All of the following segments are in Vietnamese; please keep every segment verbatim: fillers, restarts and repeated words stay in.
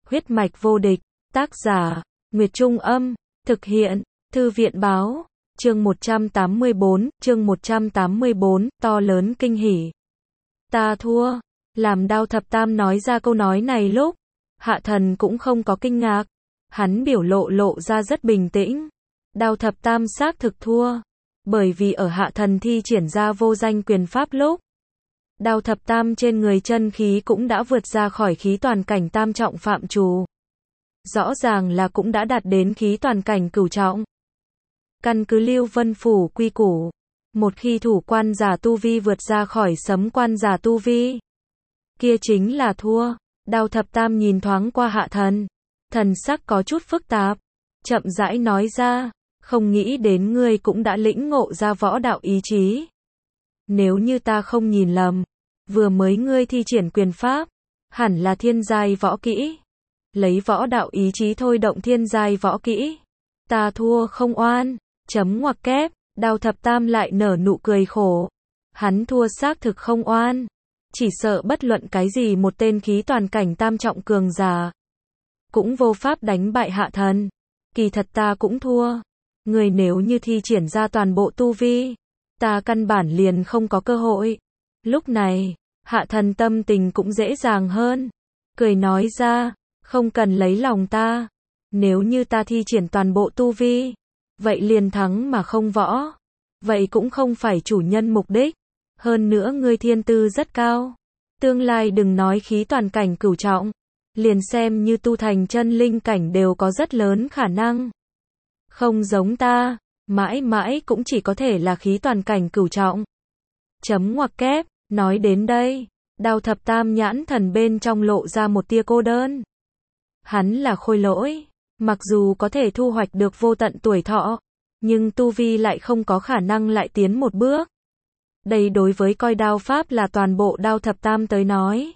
Huyết mạch vô địch, tác giả, Nguyệt Trung Âm, thực hiện, Thư viện Báo, chương một trăm tám mươi bốn, chương một trăm tám mươi bốn, to lớn kinh hỉ. Ta thua, làm Đao Thập Tam nói ra câu nói này lúc, Hạ Thần cũng không có kinh ngạc, hắn biểu lộ lộ ra rất bình tĩnh. Đao Thập Tam xác thực thua, bởi vì ở Hạ Thần thi triển ra vô danh quyền pháp lúc, Đao Thập Tam trên người chân khí cũng đã vượt ra khỏi khí toàn cảnh tam trọng phạm trù. Rõ ràng là cũng đã đạt đến khí toàn cảnh cửu trọng. Căn cứ Lưu Vân Phủ quy củ, một khi thủ quan giả tu vi vượt ra khỏi sấm quan giả tu vi, kia chính là thua. Đao Thập Tam nhìn thoáng qua Hạ Thần, thần sắc có chút phức tạp, chậm rãi nói ra, không nghĩ đến ngươi cũng đã lĩnh ngộ ra võ đạo ý chí. Nếu như ta không nhìn lầm, vừa mới ngươi thi triển quyền pháp, hẳn là thiên giai võ kỹ. Lấy võ đạo ý chí thôi động thiên giai võ kỹ. Ta thua không oan, chấm ngoặc kép, Đao Thập Tam lại nở nụ cười khổ. Hắn thua xác thực không oan, chỉ sợ bất luận cái gì một tên khí toàn cảnh tam trọng cường giả cũng vô pháp đánh bại Hạ Thần. Kỳ thật ta cũng thua. Người nếu như thi triển ra toàn bộ tu vi, ta căn bản liền không có cơ hội. Lúc này, Hạ Thần tâm tình cũng dễ dàng hơn, cười nói ra, không cần lấy lòng ta. Nếu như ta thi triển toàn bộ tu vi, vậy liền thắng mà không võ. Vậy cũng không phải chủ nhân mục đích. Hơn nữa ngươi thiên tư rất cao. Tương lai đừng nói khí toàn cảnh cửu trọng, liền xem như tu thành chân linh cảnh đều có rất lớn khả năng. Không giống ta, mãi mãi cũng chỉ có thể là khí toàn cảnh cửu trọng. Chấm ngoặc kép, nói đến đây, Đao Thập Tam nhãn thần bên trong lộ ra một tia cô đơn. Hắn là khôi lỗi, mặc dù có thể thu hoạch được vô tận tuổi thọ, nhưng tu vi lại không có khả năng lại tiến một bước. Đây đối với coi đao pháp là toàn bộ Đao Thập Tam tới nói,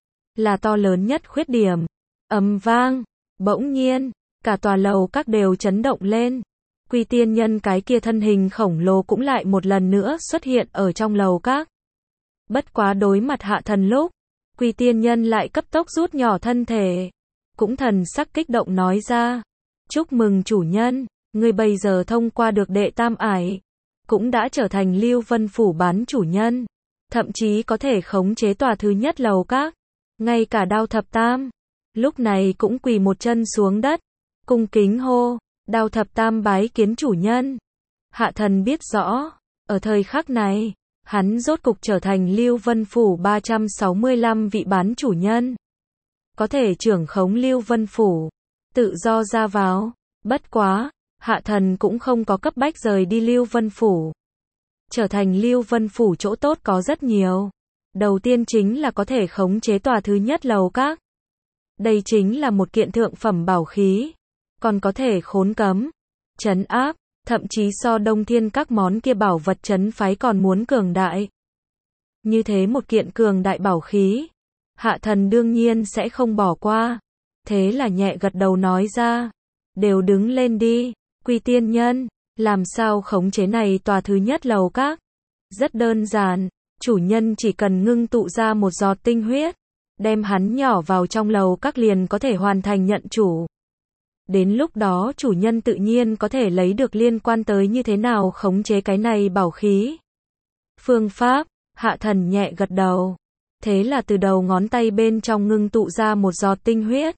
là to lớn nhất khuyết điểm. Ầm vang, bỗng nhiên, cả tòa lầu các đều chấn động lên. Quy Tiên Nhân cái kia thân hình khổng lồ cũng lại một lần nữa xuất hiện ở trong lầu các. Bất quá đối mặt Hạ Thần lúc, Quy Tiên Nhân lại cấp tốc rút nhỏ thân thể, cũng thần sắc kích động nói ra, chúc mừng chủ nhân, ngươi bây giờ thông qua được đệ tam ải, cũng đã trở thành Lưu Vân Phủ bán chủ nhân, thậm chí có thể khống chế tòa thứ nhất lầu các. Ngay cả Đao Thập Tam, lúc này cũng quỳ một chân xuống đất, cung kính hô, Đao Thập Tam bái kiến chủ nhân. Hạ Thần biết rõ, ở thời khắc này, hắn rốt cục trở thành Lưu Vân Phủ ba trăm sáu mươi lăm vị bán chủ nhân. Có thể trưởng khống Lưu Vân Phủ, tự do ra vào. Bất quá, Hạ Thần cũng không có cấp bách rời đi Lưu Vân Phủ. Trở thành Lưu Vân Phủ chỗ tốt có rất nhiều. Đầu tiên chính là có thể khống chế tòa thứ nhất lầu các. Đây chính là một kiện thượng phẩm bảo khí. Còn có thể khốn cấm, trấn áp, thậm chí so Đông Thiên các món kia bảo vật trấn phái còn muốn cường đại. Như thế một kiện cường đại bảo khí, Hạ Thần đương nhiên sẽ không bỏ qua. Thế là nhẹ gật đầu nói ra, đều đứng lên đi. Quy Tiên Nhân, làm sao khống chế này tòa thứ nhất lầu các? Rất đơn giản, chủ nhân chỉ cần ngưng tụ ra một giọt tinh huyết, đem hắn nhỏ vào trong lầu các liền có thể hoàn thành nhận chủ. Đến lúc đó chủ nhân tự nhiên có thể lấy được liên quan tới như thế nào khống chế cái này bảo khí. Phương pháp, Hạ Thần nhẹ gật đầu. Thế là từ đầu ngón tay bên trong ngưng tụ ra một giọt tinh huyết.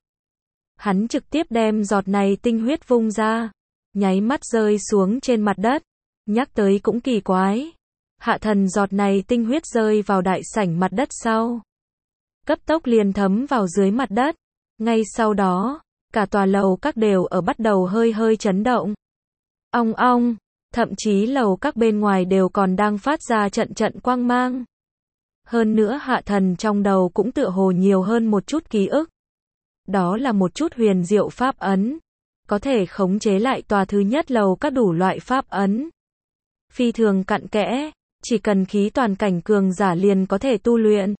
Hắn trực tiếp đem giọt này tinh huyết vung ra, nháy mắt rơi xuống trên mặt đất. Nhắc tới cũng kỳ quái. Hạ Thần giọt này tinh huyết rơi vào đại sảnh mặt đất sau, cấp tốc liền thấm vào dưới mặt đất. Ngay sau đó, cả tòa lầu các đều ở bắt đầu hơi hơi chấn động. Ong ong, thậm chí lầu các bên ngoài đều còn đang phát ra trận trận quang mang. Hơn nữa Hạ Thần trong đầu cũng tựa hồ nhiều hơn một chút ký ức. Đó là một chút huyền diệu pháp ấn, có thể khống chế lại tòa thứ nhất lầu các đủ loại pháp ấn. Phi thường cặn kẽ, chỉ cần khí toàn cảnh cường giả liền có thể tu luyện.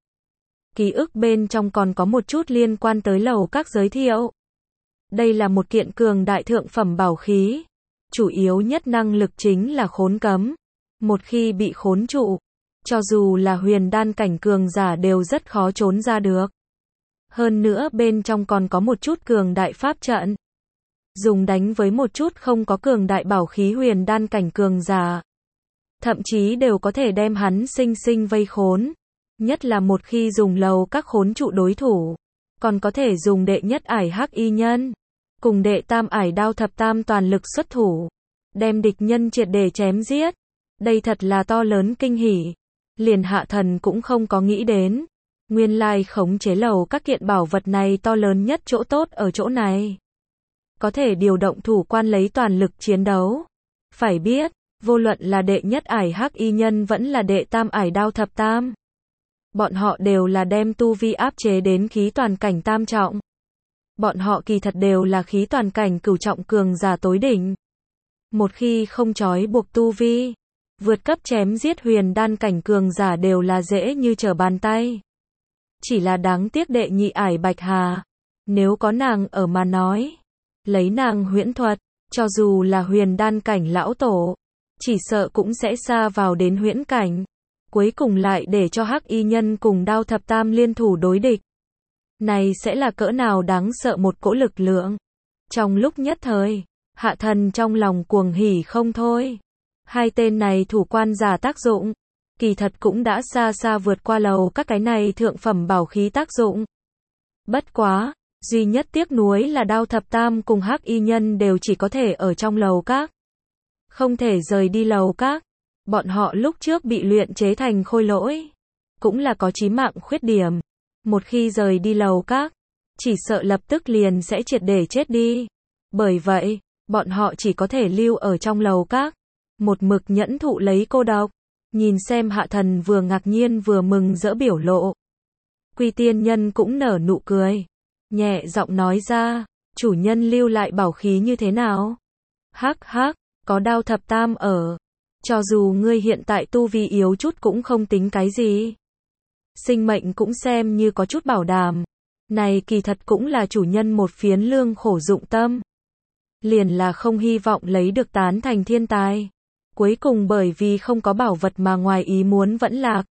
Ký ức bên trong còn có một chút liên quan tới lầu các giới thiệu. Đây là một kiện cường đại thượng phẩm bảo khí. Chủ yếu nhất năng lực chính là khốn cấm. Một khi bị khốn trụ, cho dù là huyền đan cảnh cường giả đều rất khó trốn ra được. Hơn nữa bên trong còn có một chút cường đại pháp trận. Dùng đánh với một chút không có cường đại bảo khí huyền đan cảnh cường giả. Thậm chí đều có thể đem hắn sinh sinh vây khốn. Nhất là một khi dùng lầu các khốn trụ đối thủ. Còn có thể dùng đệ nhất ải hắc y nhân. Cùng đệ tam ải đao thập tam toàn lực xuất thủ. Đem địch nhân triệt để chém giết. Đây thật là to lớn kinh hỉ. Liền Hạ Thần cũng không có nghĩ đến. Nguyên lai khống chế lầu các kiện bảo vật này to lớn nhất chỗ tốt ở chỗ này. Có thể điều động thủ quan lấy toàn lực chiến đấu. Phải biết, vô luận là đệ nhất ải hắc y nhân vẫn là đệ tam ải đao thập tam. Bọn họ đều là đem tu vi áp chế đến khí toàn cảnh tam trọng. Bọn họ kỳ thật đều là khí toàn cảnh cửu trọng cường giả tối đỉnh. Một khi không trói buộc tu vi, vượt cấp chém giết huyền đan cảnh cường giả đều là dễ như trở bàn tay. Chỉ là đáng tiếc đệ nhị ải Bạch Hà. Nếu có nàng ở mà nói, lấy nàng huyễn thuật, cho dù là huyền đan cảnh lão tổ, chỉ sợ cũng sẽ xa vào đến huyễn cảnh. Cuối cùng lại để cho hắc y nhân cùng đao thập tam liên thủ đối địch. Này sẽ là cỡ nào đáng sợ một cỗ lực lượng. Trong lúc nhất thời, Hạ Thần trong lòng cuồng hỉ không thôi. Hai tên này thủ quan giả tác dụng, kỳ thật cũng đã xa xa vượt qua lầu các cái này thượng phẩm bảo khí tác dụng. Bất quá, duy nhất tiếc nuối là đao thập tam cùng hắc y nhân đều chỉ có thể ở trong lầu các. Không thể rời đi lầu các. Bọn họ lúc trước bị luyện chế thành khôi lỗi, cũng là có chí mạng khuyết điểm. Một khi rời đi lầu các, chỉ sợ lập tức liền sẽ triệt để chết đi. Bởi vậy, bọn họ chỉ có thể lưu ở trong lầu các, một mực nhẫn thụ lấy cô độc. Nhìn xem Hạ Thần vừa ngạc nhiên vừa mừng rỡ biểu lộ. Quy Tiên Nhân cũng nở nụ cười, nhẹ giọng nói ra, chủ nhân lưu lại bảo khí như thế nào? Hắc hắc, có đao thập tam ở. Cho dù ngươi hiện tại tu vi yếu chút cũng không tính cái gì. Sinh mệnh cũng xem như có chút bảo đảm. Này kỳ thật cũng là chủ nhân một phiến lương khổ dụng tâm. Liền là không hy vọng lấy được tán thành thiên tài. Cuối cùng bởi vì không có bảo vật mà ngoài ý muốn vẫn lạc.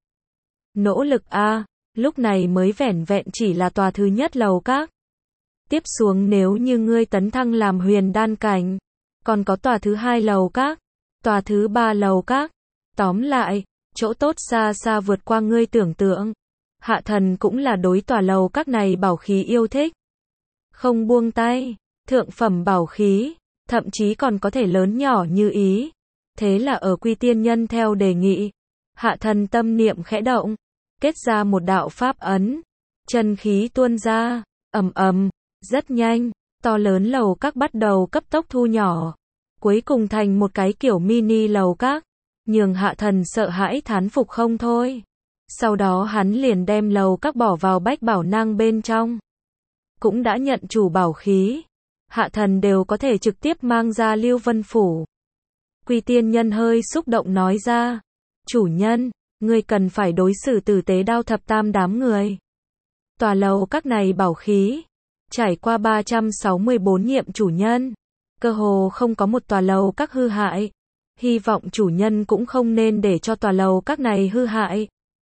Nỗ lực a, lúc này mới vẻn vẹn chỉ là tòa thứ nhất lầu các. Tiếp xuống nếu như ngươi tấn thăng làm huyền đan cảnh, còn có tòa thứ hai lầu các, tòa thứ ba lầu các. Tóm lại, chỗ tốt xa xa vượt qua ngươi tưởng tượng. Hạ Thần cũng là đối tòa lầu các này bảo khí yêu thích. Không buông tay, thượng phẩm bảo khí, thậm chí còn có thể lớn nhỏ như ý. Thế là ở Quy Tiên Nhân theo đề nghị, Hạ Thần tâm niệm khẽ động, kết ra một đạo pháp ấn, chân khí tuôn ra, ầm ầm, rất nhanh, to lớn lầu các bắt đầu cấp tốc thu nhỏ, cuối cùng thành một cái kiểu mini lầu các, nhường Hạ Thần sợ hãi thán phục không thôi. Sau đó hắn liền đem lầu các bỏ vào bách bảo nang bên trong, cũng đã nhận chủ bảo khí, Hạ Thần đều có thể trực tiếp mang ra Lưu Vân Phủ. Quy Tiên Nhân hơi xúc động nói ra, chủ nhân, ngươi cần phải đối xử tử tế đao thập tam đám người. Tòa lầu các này bảo khí, trải qua ba trăm sáu mươi bốn nhiệm chủ nhân, cơ hồ không có một tòa lầu các hư hại. Hy vọng chủ nhân cũng không nên để cho tòa lầu các này hư hại.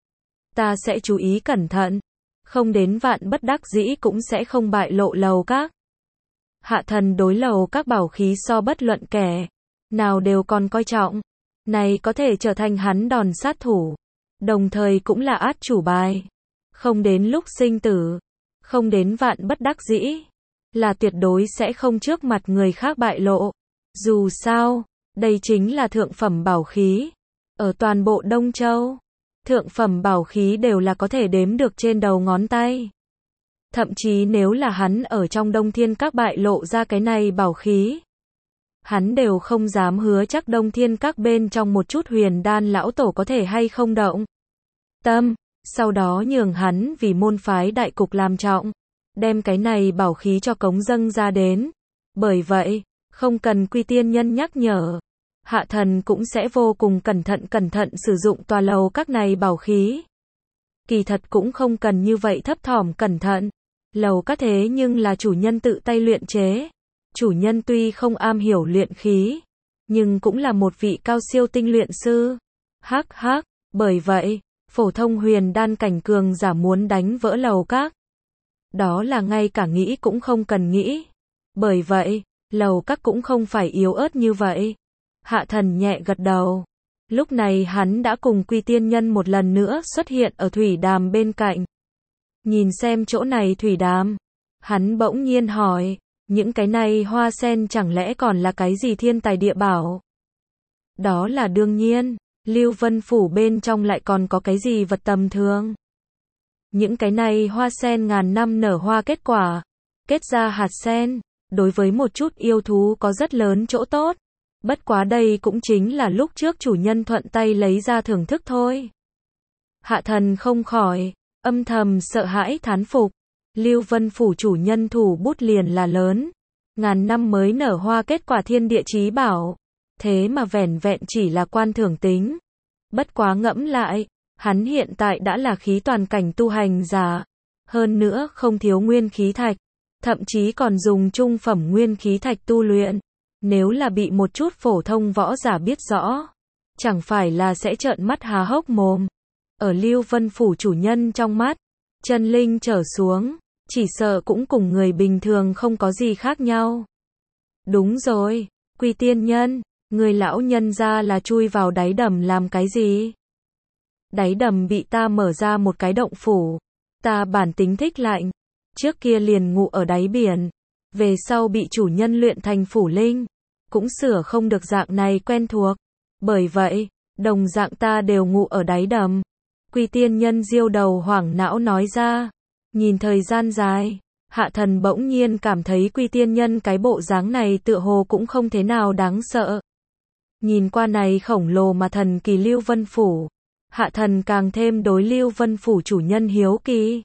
Ta sẽ chú ý cẩn thận, không đến vạn bất đắc dĩ cũng sẽ không bại lộ lầu các. Hạ Thần đối lầu các bảo khí so bất luận kẻ nào đều còn coi trọng, này có thể trở thành hắn đòn sát thủ, đồng thời cũng là át chủ bài. Không đến lúc sinh tử, không đến vạn bất đắc dĩ, là tuyệt đối sẽ không trước mặt người khác bại lộ. Dù sao, đây chính là thượng phẩm bảo khí. Ở toàn bộ Đông Châu, thượng phẩm bảo khí đều là có thể đếm được trên đầu ngón tay. Thậm chí nếu là hắn ở trong Đông Thiên Các bại lộ ra cái này bảo khí, hắn đều không dám hứa chắc Đông Thiên Các bên trong một chút huyền đan lão tổ có thể hay không động tâm, sau đó nhường hắn vì môn phái đại cục làm trọng, đem cái này bảo khí cho cống dâng ra đến. Bởi vậy, không cần Quy Tiên Nhân nhắc nhở, Hạ Thần cũng sẽ vô cùng cẩn thận cẩn thận sử dụng tòa lầu các này bảo khí. Kỳ thật cũng không cần như vậy thấp thỏm cẩn thận. Lầu các thế nhưng là chủ nhân tự tay luyện chế. Chủ nhân tuy không am hiểu luyện khí, nhưng cũng là một vị cao siêu tinh luyện sư. Hắc hắc, bởi vậy, phổ thông huyền đan cảnh cường giả muốn đánh vỡ lầu các, đó là ngay cả nghĩ cũng không cần nghĩ. Bởi vậy, Lầu Các cũng không phải yếu ớt như vậy. Hạ Thần nhẹ gật đầu. Lúc này hắn đã cùng Quy Tiên Nhân một lần nữa xuất hiện ở thủy đàm bên cạnh. Nhìn xem chỗ này thủy đàm, hắn bỗng nhiên hỏi, những cái này hoa sen chẳng lẽ còn là cái gì thiên tài địa bảo? Đó là đương nhiên, Lưu Vân Phủ bên trong lại còn có cái gì vật tầm thường? Những cái này hoa sen ngàn năm nở hoa kết quả, kết ra hạt sen, đối với một chút yêu thú có rất lớn chỗ tốt. Bất quá đây cũng chính là lúc trước chủ nhân thuận tay lấy ra thưởng thức thôi. Hạ Thần không khỏi âm thầm sợ hãi thán phục. Lưu Vân Phủ chủ nhân thủ bút liền là lớn. Ngàn năm mới nở hoa kết quả thiên địa chí bảo. Thế mà vẻn vẹn chỉ là quan thưởng tính. Bất quá ngẫm lại, hắn hiện tại đã là khí toàn cảnh tu hành giả. Hơn nữa không thiếu nguyên khí thạch. Thậm chí còn dùng trung phẩm nguyên khí thạch tu luyện. Nếu là bị một chút phổ thông võ giả biết rõ, chẳng phải là sẽ trợn mắt há hốc mồm. Ở Lưu Vân Phủ chủ nhân trong mắt, chân linh trở xuống, chỉ sợ cũng cùng người bình thường không có gì khác nhau. Đúng rồi, Quy Tiên Nhân, người lão nhân ra là chui vào đáy đầm làm cái gì? Đáy đầm bị ta mở ra một cái động phủ, ta bản tính thích lạnh, trước kia liền ngủ ở đáy biển, về sau bị chủ nhân luyện thành phủ linh, cũng sửa không được dạng này quen thuộc. Bởi vậy, đồng dạng ta đều ngủ ở đáy đầm. Quy Tiên Nhân diêu đầu hoảng não nói ra. Nhìn thời gian dài, Hạ Thần bỗng nhiên cảm thấy Quy Tiên Nhân cái bộ dáng này tựa hồ cũng không thế nào đáng sợ. Nhìn qua này khổng lồ mà thần kỳ Lưu Vân Phủ, Hạ Thần càng thêm đối Lưu Vân Phủ chủ nhân hiếu kỳ.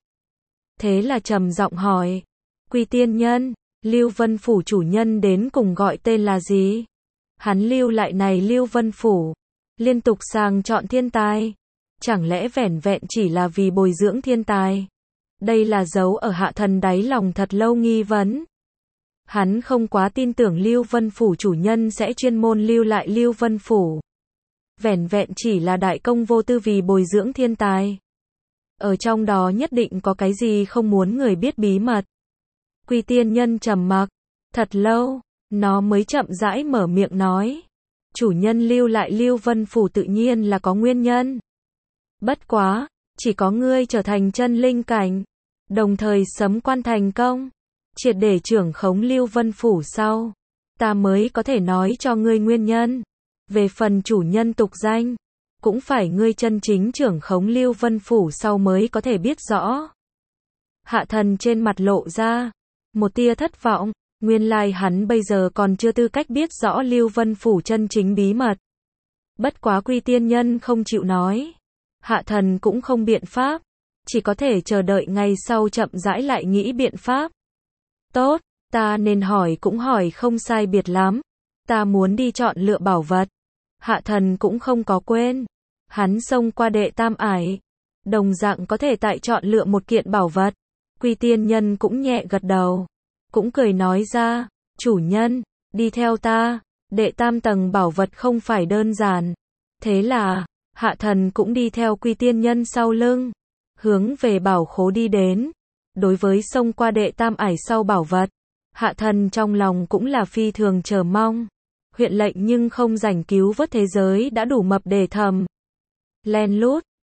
Thế là trầm giọng hỏi, Quy Tiên Nhân, Lưu Vân Phủ chủ nhân đến cùng gọi tên là gì? Hắn lưu lại này Lưu Vân Phủ, liên tục sàng chọn thiên tài, chẳng lẽ vẻn vẹn chỉ là vì bồi dưỡng thiên tài? Đây là dấu ở Hạ Thần đáy lòng thật lâu nghi vấn. Hắn không quá tin tưởng Lưu Vân Phủ chủ nhân sẽ chuyên môn lưu lại Lưu Vân Phủ. Vẻn vẹn chỉ là đại công vô tư vì bồi dưỡng thiên tài. Ở trong đó nhất định có cái gì không muốn người biết bí mật. Quy Tiên Nhân trầm mặc, thật lâu, nó mới chậm rãi mở miệng nói. Chủ nhân lưu lại Lưu Vân Phủ tự nhiên là có nguyên nhân. Bất quá, chỉ có ngươi trở thành chân linh cảnh, đồng thời sấm quan thành công, triệt để trưởng khống Lưu Vân Phủ sau, ta mới có thể nói cho ngươi nguyên nhân. Về phần chủ nhân tục danh, cũng phải ngươi chân chính trưởng khống Lưu Vân Phủ sau mới có thể biết rõ. Hạ Thần trên mặt lộ ra một tia thất vọng, nguyên lai hắn bây giờ còn chưa tư cách biết rõ Lưu Vân Phủ chân chính bí mật. Bất quá Quy Tiên Nhân không chịu nói, Hạ Thần cũng không biện pháp, chỉ có thể chờ đợi ngày sau chậm rãi lại nghĩ biện pháp. Tốt, ta nên hỏi cũng hỏi không sai biệt lắm, ta muốn đi chọn lựa bảo vật. Hạ Thần cũng không có quên, hắn xông qua đệ tam ải, đồng dạng có thể tại chọn lựa một kiện bảo vật. Quy Tiên Nhân cũng nhẹ gật đầu, cũng cười nói ra, chủ nhân, đi theo ta, đệ tam tầng bảo vật không phải đơn giản. Thế là, Hạ Thần cũng đi theo Quy Tiên Nhân sau lưng, hướng về bảo khố đi đến. Đối với xông qua đệ tam ải sau bảo vật, Hạ Thần trong lòng cũng là phi thường chờ mong. Huyện lệnh nhưng không rảnh cứu vớt thế giới đã đủ mập để thầm. Len lút,